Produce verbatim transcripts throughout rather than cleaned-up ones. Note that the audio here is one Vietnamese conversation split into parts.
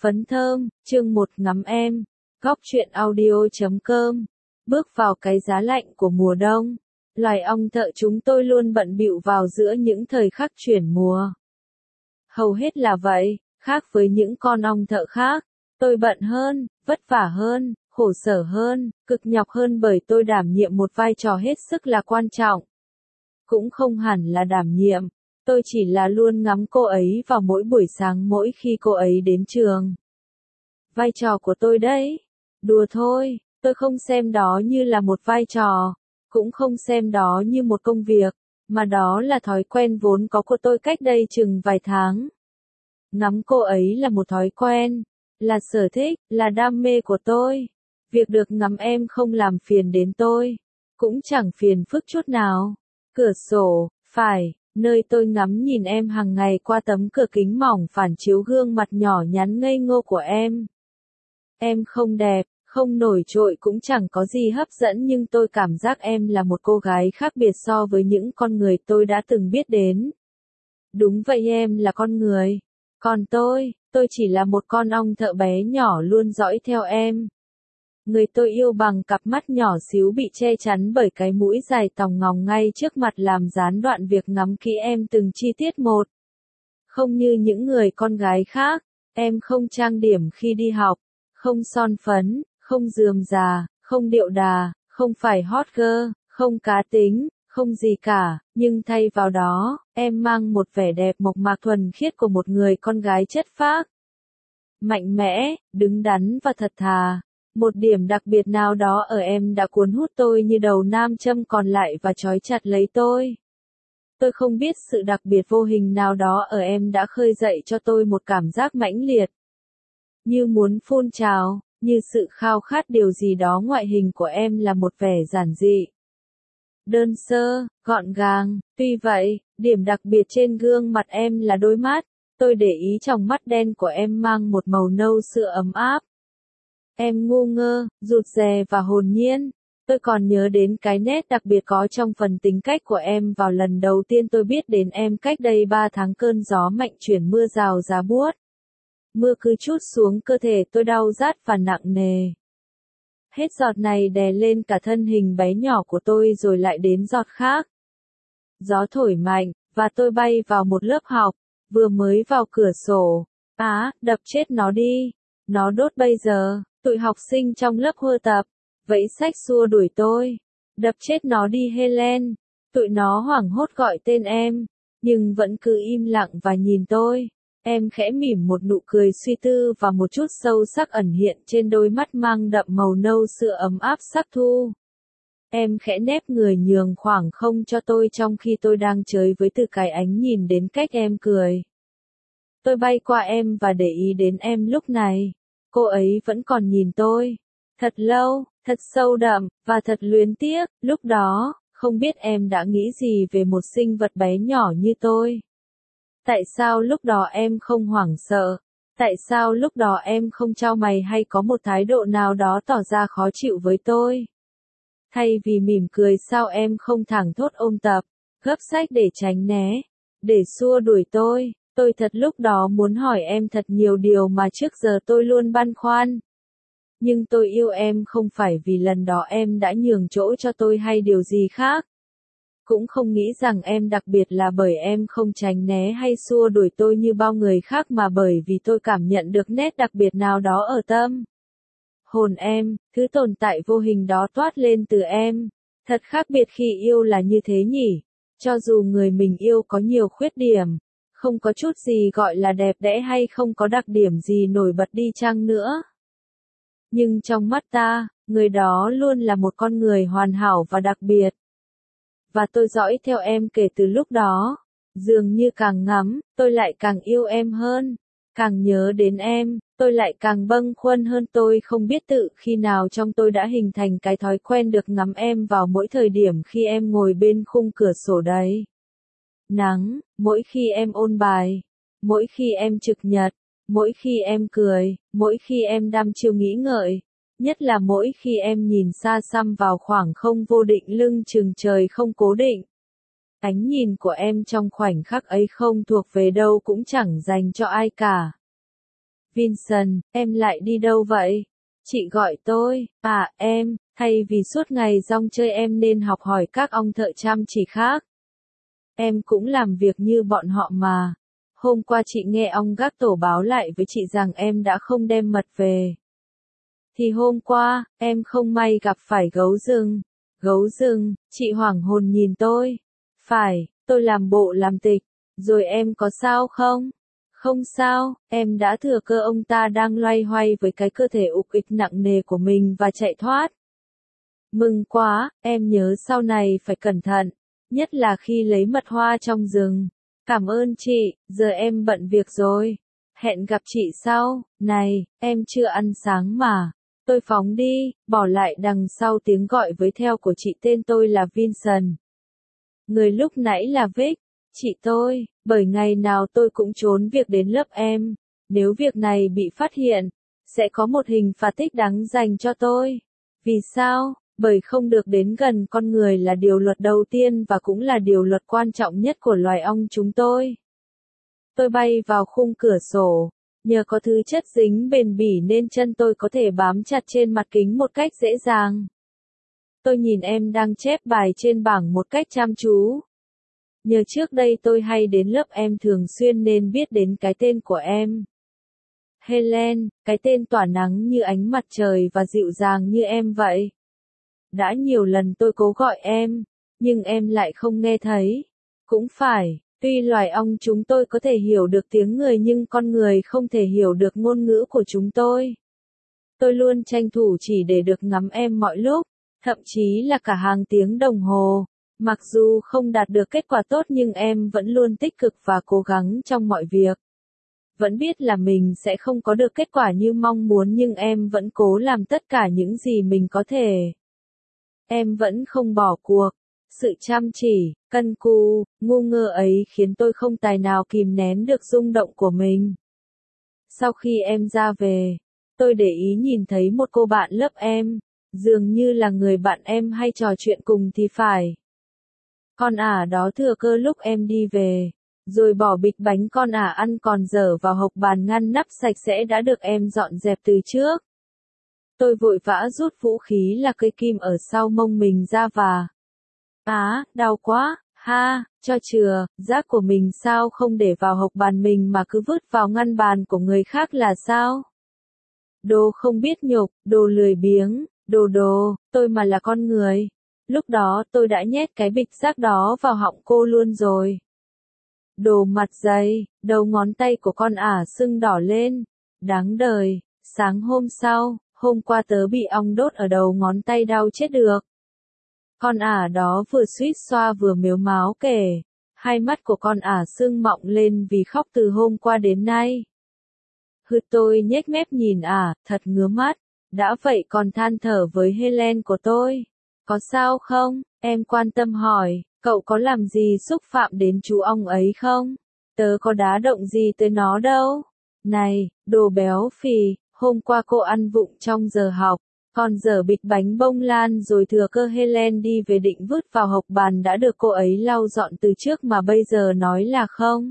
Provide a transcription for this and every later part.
Phấn thơm, chương một ngắm em, góc truyện audio chấm com. Bước vào cái giá lạnh của mùa đông, loài ong thợ chúng tôi luôn bận bịu vào giữa những thời khắc chuyển mùa. Hầu hết là vậy, khác với những con ong thợ khác, tôi bận hơn, vất vả hơn, khổ sở hơn, cực nhọc hơn bởi tôi đảm nhiệm một vai trò hết sức là quan trọng. Cũng không hẳn là đảm nhiệm, tôi chỉ là luôn ngắm cô ấy vào mỗi buổi sáng mỗi khi cô ấy đến trường. Vai trò của tôi đấy, đùa thôi, tôi không xem đó như là một vai trò, cũng không xem đó như một công việc, mà đó là thói quen vốn có của tôi cách đây chừng vài tháng. Ngắm cô ấy là một thói quen, là sở thích, là đam mê của tôi. Việc được ngắm em không làm phiền đến tôi, cũng chẳng phiền phức chút nào. Cửa sổ, phải, nơi tôi ngắm nhìn em hàng ngày qua tấm cửa kính mỏng phản chiếu gương mặt nhỏ nhắn ngây ngô của em. Em không đẹp, không nổi trội cũng chẳng có gì hấp dẫn nhưng tôi cảm giác em là một cô gái khác biệt so với những con người tôi đã từng biết đến. Đúng vậy, em là con người. Còn tôi, tôi chỉ là một con ong thợ bé nhỏ luôn dõi theo em. Người tôi yêu bằng cặp mắt nhỏ xíu bị che chắn bởi cái mũi dài tòng ngòng ngay trước mặt làm gián đoạn việc ngắm kỹ em từng chi tiết một. Không như những người con gái khác, em không trang điểm khi đi học, không son phấn, không rườm rà, không điệu đà, không phải hot girl, không cá tính, không gì cả, nhưng thay vào đó, em mang một vẻ đẹp mộc mạc thuần khiết của một người con gái chất phác. Mạnh mẽ, đứng đắn và thật thà. Một điểm đặc biệt nào đó ở em đã cuốn hút tôi như đầu nam châm còn lại và trói chặt lấy tôi. Tôi không biết sự đặc biệt vô hình nào đó ở em đã khơi dậy cho tôi một cảm giác mãnh liệt. Như muốn phun trào, như sự khao khát điều gì đó. Ngoại hình của em là một vẻ giản dị, đơn sơ, gọn gàng. Tuy vậy, điểm đặc biệt trên gương mặt em là đôi mắt. Tôi để ý tròng mắt đen của em mang một màu nâu sữa ấm áp. Em ngu ngơ, rụt rè và hồn nhiên. Tôi còn nhớ đến cái nét đặc biệt có trong phần tính cách của em vào lần đầu tiên tôi biết đến em cách đây ba tháng. Cơn gió mạnh chuyển mưa rào giá buốt. Mưa cứ trút xuống cơ thể tôi đau rát và nặng nề. Hết giọt này đè lên cả thân hình bé nhỏ của tôi rồi lại đến giọt khác. Gió thổi mạnh, và tôi bay vào một lớp học, vừa mới vào cửa sổ. Á, đập chết nó đi. Nó đốt bây giờ. Tụi học sinh trong lớp hưa tập, vẫy sách xua đuổi tôi. Đập chết nó đi Helen. Tụi nó hoảng hốt gọi tên em, nhưng vẫn cứ im lặng và nhìn tôi. Em khẽ mỉm một nụ cười suy tư và một chút sâu sắc ẩn hiện trên đôi mắt mang đậm màu nâu sữa ấm áp sắc thu. Em khẽ nép người nhường khoảng không cho tôi trong khi tôi đang chơi với từ cái ánh nhìn đến cách em cười. Tôi bay qua em và để ý đến em lúc này. Cô ấy vẫn còn nhìn tôi. Thật lâu, thật sâu đậm, và thật luyến tiếc. Lúc đó, không biết em đã nghĩ gì về một sinh vật bé nhỏ như tôi. Tại sao lúc đó em không hoảng sợ? Tại sao lúc đó em không chau mày hay có một thái độ nào đó tỏ ra khó chịu với tôi? Thay vì mỉm cười sao em không thẳng thốt ôm tập, gấp sách để tránh né, để xua đuổi tôi? Tôi thật lúc đó muốn hỏi em thật nhiều điều mà trước giờ tôi luôn băn khoăn. Nhưng tôi yêu em không phải vì lần đó em đã nhường chỗ cho tôi hay điều gì khác. Cũng không nghĩ rằng em đặc biệt là bởi em không tránh né hay xua đuổi tôi như bao người khác mà bởi vì tôi cảm nhận được nét đặc biệt nào đó ở tâm hồn em, thứ tồn tại vô hình đó toát lên từ em. Thật khác biệt khi yêu là như thế nhỉ? Cho dù người mình yêu có nhiều khuyết điểm, không có chút gì gọi là đẹp đẽ hay không có đặc điểm gì nổi bật đi chăng nữa. Nhưng trong mắt ta, người đó luôn là một con người hoàn hảo và đặc biệt. Và tôi dõi theo em kể từ lúc đó. Dường như càng ngắm, tôi lại càng yêu em hơn. Càng nhớ đến em, tôi lại càng bâng khuâng hơn. Tôi không biết tự khi nào trong tôi đã hình thành cái thói quen được ngắm em vào mỗi thời điểm khi em ngồi bên khung cửa sổ đấy. Nắng, mỗi khi em ôn bài, mỗi khi em trực nhật, mỗi khi em cười, mỗi khi em đăm chiêu nghĩ ngợi, nhất là mỗi khi em nhìn xa xăm vào khoảng không vô định lưng chừng trời không cố định. Ánh nhìn của em trong khoảnh khắc ấy không thuộc về đâu cũng chẳng dành cho ai cả. Vincent, em lại đi đâu vậy? Chị gọi tôi, à em, thay vì suốt ngày rong chơi em nên học hỏi các ông thợ chăm chỉ khác. Em cũng làm việc như bọn họ mà. Hôm qua chị nghe ông gác tổ báo lại với chị rằng em đã không đem mật về. Thì hôm qua, em không may gặp phải gấu rừng. Gấu rừng, chị hoảng hồn nhìn tôi. Phải, tôi làm bộ làm tịch. Rồi em có sao không? Không sao, em đã thừa cơ ông ta đang loay hoay với cái cơ thể ục ịch nặng nề của mình và chạy thoát. Mừng quá, em nhớ sau này phải cẩn thận, nhất là khi lấy mật hoa trong rừng. Cảm ơn chị, giờ em bận việc rồi. Hẹn gặp chị sau, này, em chưa ăn sáng mà. Tôi phóng đi, bỏ lại đằng sau tiếng gọi với theo của chị tên tôi là Vincent. Người lúc nãy là Vic, chị tôi, bởi ngày nào tôi cũng trốn việc đến lớp em. Nếu việc này bị phát hiện, sẽ có một hình phạt thích đáng dành cho tôi. Vì sao? Bởi không được đến gần con người là điều luật đầu tiên và cũng là điều luật quan trọng nhất của loài ong chúng tôi. Tôi bay vào khung cửa sổ. Nhờ có thứ chất dính bền bỉ nên chân tôi có thể bám chặt trên mặt kính một cách dễ dàng. Tôi nhìn em đang chép bài trên bảng một cách chăm chú. Nhờ trước đây tôi hay đến lớp em thường xuyên nên biết đến cái tên của em. Helen, cái tên tỏa nắng như ánh mặt trời và dịu dàng như em vậy. Đã nhiều lần tôi cố gọi em, nhưng em lại không nghe thấy. Cũng phải, tuy loài ong chúng tôi có thể hiểu được tiếng người nhưng con người không thể hiểu được ngôn ngữ của chúng tôi. Tôi luôn tranh thủ chỉ để được ngắm em mọi lúc, thậm chí là cả hàng tiếng đồng hồ. Mặc dù không đạt được kết quả tốt nhưng em vẫn luôn tích cực và cố gắng trong mọi việc. Vẫn biết là mình sẽ không có được kết quả như mong muốn nhưng em vẫn cố làm tất cả những gì mình có thể. Em vẫn không bỏ cuộc. Sự chăm chỉ, cân cù, ngu ngơ ấy khiến tôi không tài nào kìm nén được rung động của mình. Sau khi em ra về, tôi để ý nhìn thấy một cô bạn lớp em, dường như là người bạn em hay trò chuyện cùng thì phải. Con ả đó thừa cơ lúc em đi về, rồi bỏ bịch bánh con ả ăn còn dở vào hộc bàn ngăn nắp sạch sẽ đã được em dọn dẹp từ trước. Tôi vội vã rút vũ khí là cây kim ở sau mông mình ra và... Á, đau quá, ha, cho chừa, rác của mình sao không để vào hộc bàn mình mà cứ vứt vào ngăn bàn của người khác là sao? Đồ không biết nhục, đồ lười biếng, đồ đồ, tôi mà là con người. Lúc đó tôi đã nhét cái bịch rác đó vào họng cô luôn rồi. Đồ mặt dày, đầu ngón tay của con ả sưng đỏ lên. Đáng đời, sáng hôm sau, hôm qua tớ bị ong đốt ở đầu ngón tay đau chết được. Con ả đó vừa suýt xoa vừa mếu máo kể. Hai mắt của con ả sưng mọng lên vì khóc từ hôm qua đến nay. Hừ, tôi nhếch mép nhìn ả, thật ngứa mắt. Đã vậy còn than thở với Helen của tôi. Có sao không? Em quan tâm hỏi, cậu có làm gì xúc phạm đến chú ong ấy không? Tớ có đá động gì tới nó đâu. Này, đồ béo phì, hôm qua cô ăn vụng trong giờ học, còn dở bịch bánh bông lan rồi thừa cơ Helen đi về định vứt vào hộc bàn đã được cô ấy lau dọn từ trước mà bây giờ nói là không.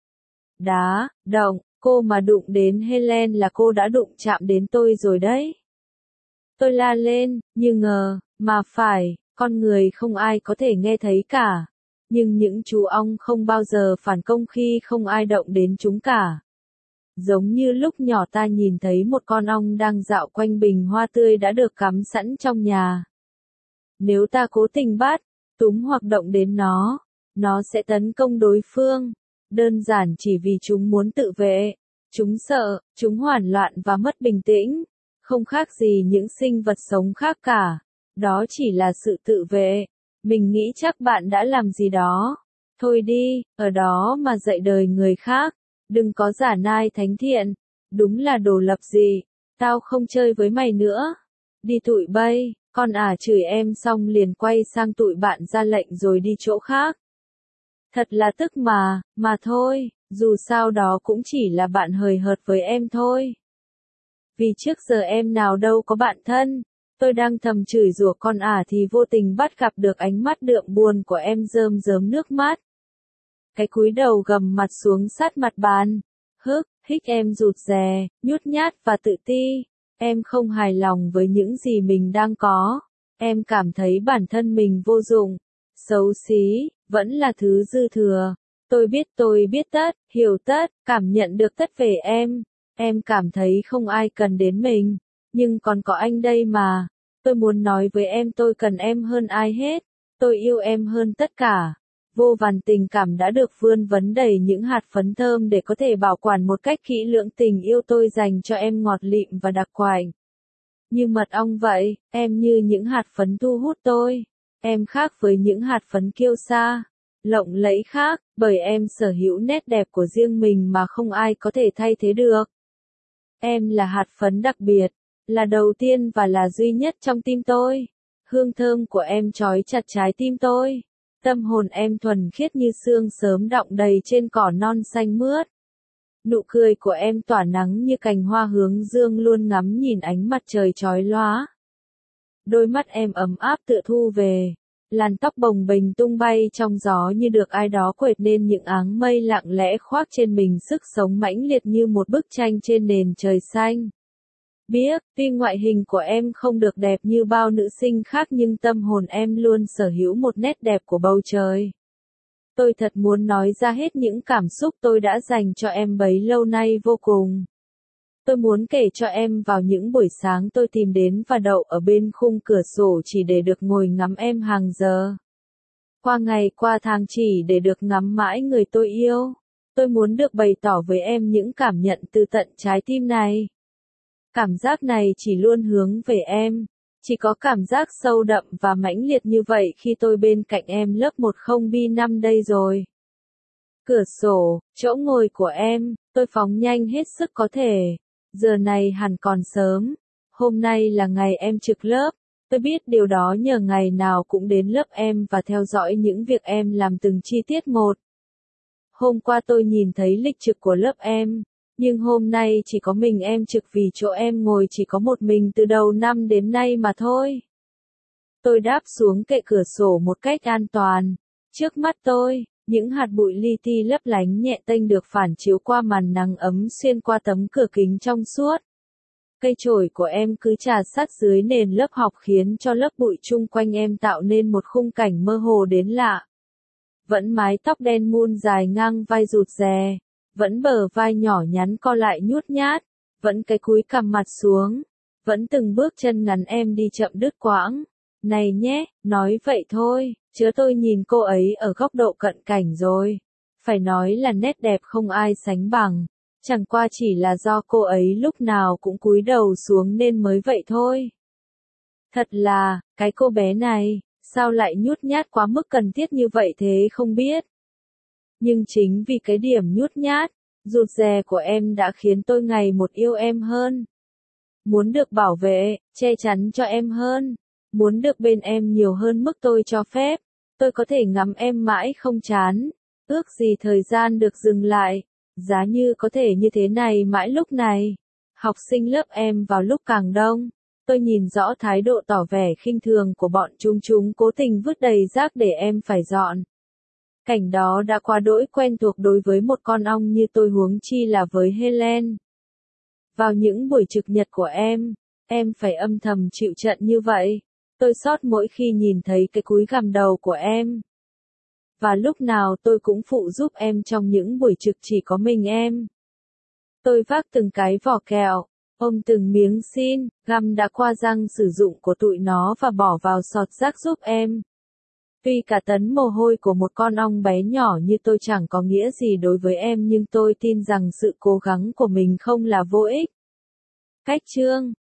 Đá, động, cô mà đụng đến Helen là cô đã đụng chạm đến tôi rồi đấy. Tôi la lên, như ngờ, mà phải, con người không ai có thể nghe thấy cả. Nhưng những chú ong không bao giờ phản công khi không ai động đến chúng cả. Giống như lúc nhỏ ta nhìn thấy một con ong đang dạo quanh bình hoa tươi đã được cắm sẵn trong nhà. Nếu ta cố tình bắt, túm hoặc động đến nó, nó sẽ tấn công đối phương. Đơn giản chỉ vì chúng muốn tự vệ. Chúng sợ, chúng hoảng loạn và mất bình tĩnh. Không khác gì những sinh vật sống khác cả. Đó chỉ là sự tự vệ. Mình nghĩ chắc bạn đã làm gì đó. Thôi đi, ở đó mà dạy đời người khác. Đừng có giả nai thánh thiện. Đúng là đồ lập gì. Tao không chơi với mày nữa. Đi tụi bay. Con ả chửi em xong liền quay sang tụi bạn ra lệnh rồi đi chỗ khác. Thật là tức mà, mà thôi, dù sao đó cũng chỉ là bạn hời hợt với em thôi. Vì trước giờ em nào đâu có bạn thân. Tôi đang thầm chửi rủa con ả thì vô tình bắt gặp được ánh mắt đượm buồn của em rơm rớm nước mắt. Cái cúi đầu gầm mặt xuống sát mặt bàn. Hức, hích em rụt rè, nhút nhát và tự ti. Em không hài lòng với những gì mình đang có. Em cảm thấy bản thân mình vô dụng, xấu xí, vẫn là thứ dư thừa. Tôi biết tôi biết tất, hiểu tất, cảm nhận được tất về em. Em cảm thấy không ai cần đến mình, nhưng còn có anh đây mà. Tôi muốn nói với em tôi cần em hơn ai hết. Tôi yêu em hơn tất cả. Vô vàn tình cảm đã được vươn vấn đầy những hạt phấn thơm để có thể bảo quản một cách kỹ lưỡng tình yêu tôi dành cho em ngọt lịm và đặc quánh. Như mật ong vậy, em như những hạt phấn thu hút tôi. Em khác với những hạt phấn kiêu sa, lộng lẫy khác, bởi em sở hữu nét đẹp của riêng mình mà không ai có thể thay thế được. Em là hạt phấn đặc biệt, là đầu tiên và là duy nhất trong tim tôi. Hương thơm của em trói chặt trái tim tôi. Tâm hồn em thuần khiết như sương sớm đọng đầy trên cỏ non xanh mướt. Nụ cười của em tỏa nắng như cành hoa hướng dương luôn ngắm nhìn ánh mặt trời chói lóa. Đôi mắt em ấm áp tựa thu về. Làn tóc bồng bềnh tung bay trong gió như được ai đó quệt nên những áng mây lặng lẽ khoác trên mình sức sống mãnh liệt như một bức tranh trên nền trời xanh. Biết, tuy ngoại hình của em không được đẹp như bao nữ sinh khác nhưng tâm hồn em luôn sở hữu một nét đẹp của bầu trời. Tôi thật muốn nói ra hết những cảm xúc tôi đã dành cho em bấy lâu nay vô cùng. Tôi muốn kể cho em vào những buổi sáng tôi tìm đến và đậu ở bên khung cửa sổ chỉ để được ngồi ngắm em hàng giờ. Qua ngày qua tháng chỉ để được ngắm mãi người tôi yêu. Tôi muốn được bày tỏ với em những cảm nhận từ tận trái tim này. Cảm giác này chỉ luôn hướng về em. Chỉ có cảm giác sâu đậm và mãnh liệt như vậy khi tôi bên cạnh em lớp một không B năm đây rồi. Cửa sổ, chỗ ngồi của em, tôi phóng nhanh hết sức có thể. Giờ này hẳn còn sớm. Hôm nay là ngày em trực lớp. Tôi biết điều đó nhờ ngày nào cũng đến lớp em và theo dõi những việc em làm từng chi tiết một. Hôm qua tôi nhìn thấy lịch trực của lớp em. Nhưng hôm nay chỉ có mình em trực vì chỗ em ngồi chỉ có một mình từ đầu năm đến nay mà thôi. Tôi đáp xuống kệ cửa sổ một cách an toàn. Trước mắt tôi, những hạt bụi li ti lấp lánh nhẹ tênh được phản chiếu qua màn nắng ấm xuyên qua tấm cửa kính trong suốt. Cây chổi của em cứ chà sát dưới nền lớp học khiến cho lớp bụi chung quanh em tạo nên một khung cảnh mơ hồ đến lạ. Vẫn mái tóc đen mun dài ngang vai rụt rè. Vẫn bờ vai nhỏ nhắn co lại nhút nhát, vẫn cái cúi cằm mặt xuống, vẫn từng bước chân ngắn em đi chậm đứt quãng. Này nhé, nói vậy thôi, chứ tôi nhìn cô ấy ở góc độ cận cảnh rồi. Phải nói là nét đẹp không ai sánh bằng, chẳng qua chỉ là do cô ấy lúc nào cũng cúi đầu xuống nên mới vậy thôi. Thật là, cái cô bé này, sao lại nhút nhát quá mức cần thiết như vậy thế không biết. Nhưng chính vì cái điểm nhút nhát, rụt rè của em đã khiến tôi ngày một yêu em hơn. Muốn được bảo vệ, che chắn cho em hơn. Muốn được bên em nhiều hơn mức tôi cho phép. Tôi có thể ngắm em mãi không chán. Ước gì thời gian được dừng lại. Giá như có thể như thế này mãi lúc này. Học sinh lớp em vào lúc càng đông. Tôi nhìn rõ thái độ tỏ vẻ khinh thường của bọn chúng chúng cố tình vứt đầy rác để em phải dọn. Cảnh đó đã quá đỗi quen thuộc đối với một con ong như tôi huống chi là với Helen. Vào những buổi trực nhật của em, em phải âm thầm chịu trận như vậy. Tôi xót mỗi khi nhìn thấy cái cúi gằm đầu của em. Và lúc nào tôi cũng phụ giúp em trong những buổi trực chỉ có mình em. Tôi vác từng cái vỏ kẹo, ôm từng miếng xin, găm đã qua răng sử dụng của tụi nó và bỏ vào sọt rác giúp em. Tuy cả tấn mồ hôi của một con ong bé nhỏ như tôi chẳng có nghĩa gì đối với em nhưng tôi tin rằng sự cố gắng của mình không là vô ích. Cách chương